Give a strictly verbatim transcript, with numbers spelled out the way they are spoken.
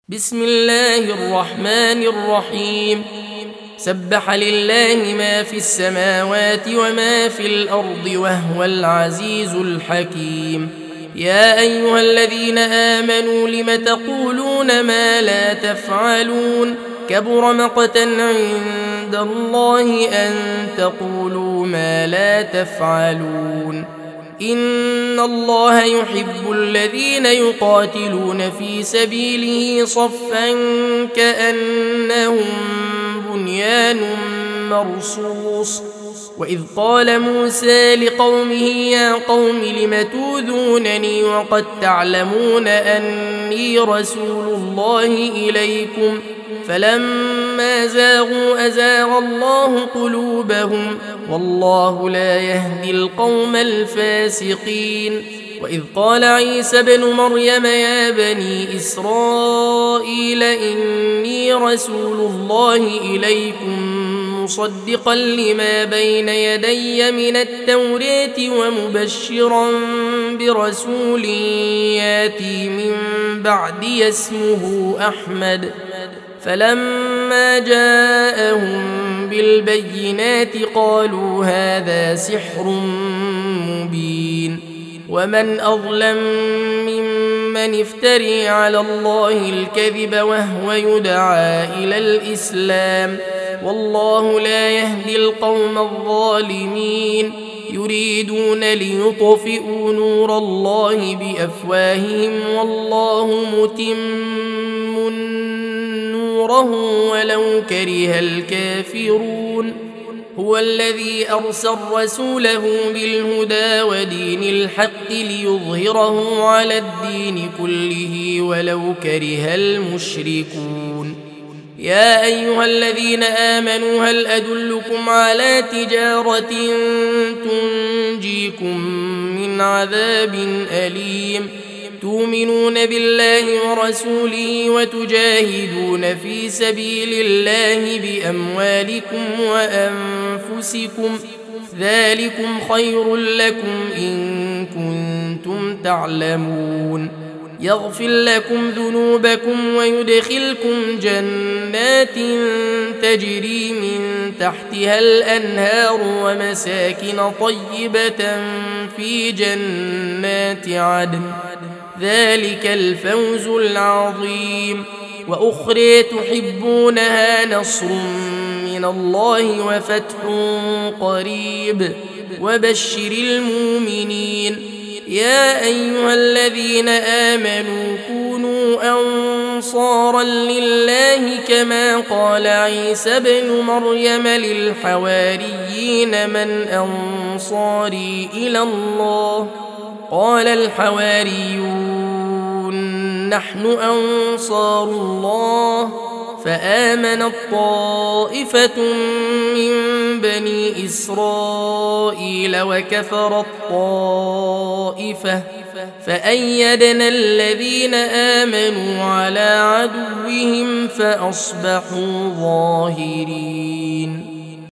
بسم الله الرحمن الرحيم. سبح لله ما في السماوات وما في الأرض وهو العزيز الحكيم. يا أيها الذين آمنوا لم تقولون ما لا تفعلون كبر مقتا عند الله أن تقولوا ما لا تفعلون. إن الله يحب الذين يقاتلون في سبيله صفا كأنهم بنيان مرصوص. وإذ قال موسى لقومه يا قوم لم توذونني وقد تعلمون أني رسول الله إليكم فلما زاغوا أزاغ الله قلوبهم والله لا يهدي القوم الفاسقين. وإذ قال عيسى ابن مريم يا بني إسرائيل إني رسول الله إليكم مصدقا لما بين يدي من التوراة ومبشرا برسول ياتي من بعدي اسمه أحمد. فلما جاءهم بالبينات قالوا هذا سحر مبين. ومن أظلم ممن افتري على الله الكذب وهو يدعى إلى الإسلام والله لا يهدي القوم الظالمين. يريدون ليطفئوا نور الله بأفواههم والله متم نوره ولو كره الكافرون. هو الذي أرسل رسوله بالهدى ودين الحق ليظهره على الدين كله ولو كره المشركون. يا أيها الذين آمنوا هل أدلكم على تجارة تنجيكم من عذاب أليم تؤمنون بالله ورسوله وتجاهدون في سبيل الله بأموالكم وأنفسكم ذلكم خير لكم إن كنتم تعلمون. يغفر لكم ذنوبكم ويدخلكم جنات تجري من تحتها الأنهار ومساكن طيبة في جنات عدن ذلك الفوز العظيم. وأخرى تحبونها نصر من الله وفتح قريب وبشر المؤمنين. يا أيها الذين آمنوا كونوا أنصارا لله كما قال عيسى ابن مريم للحواريين من أنصاري إلى الله قال الحواريون نحن أنصار الله. فآمنت طائفة من بني إسرائيل وكفرت طائفة فأيدنا الذين آمنوا على عدوهم فأصبحوا ظاهرين.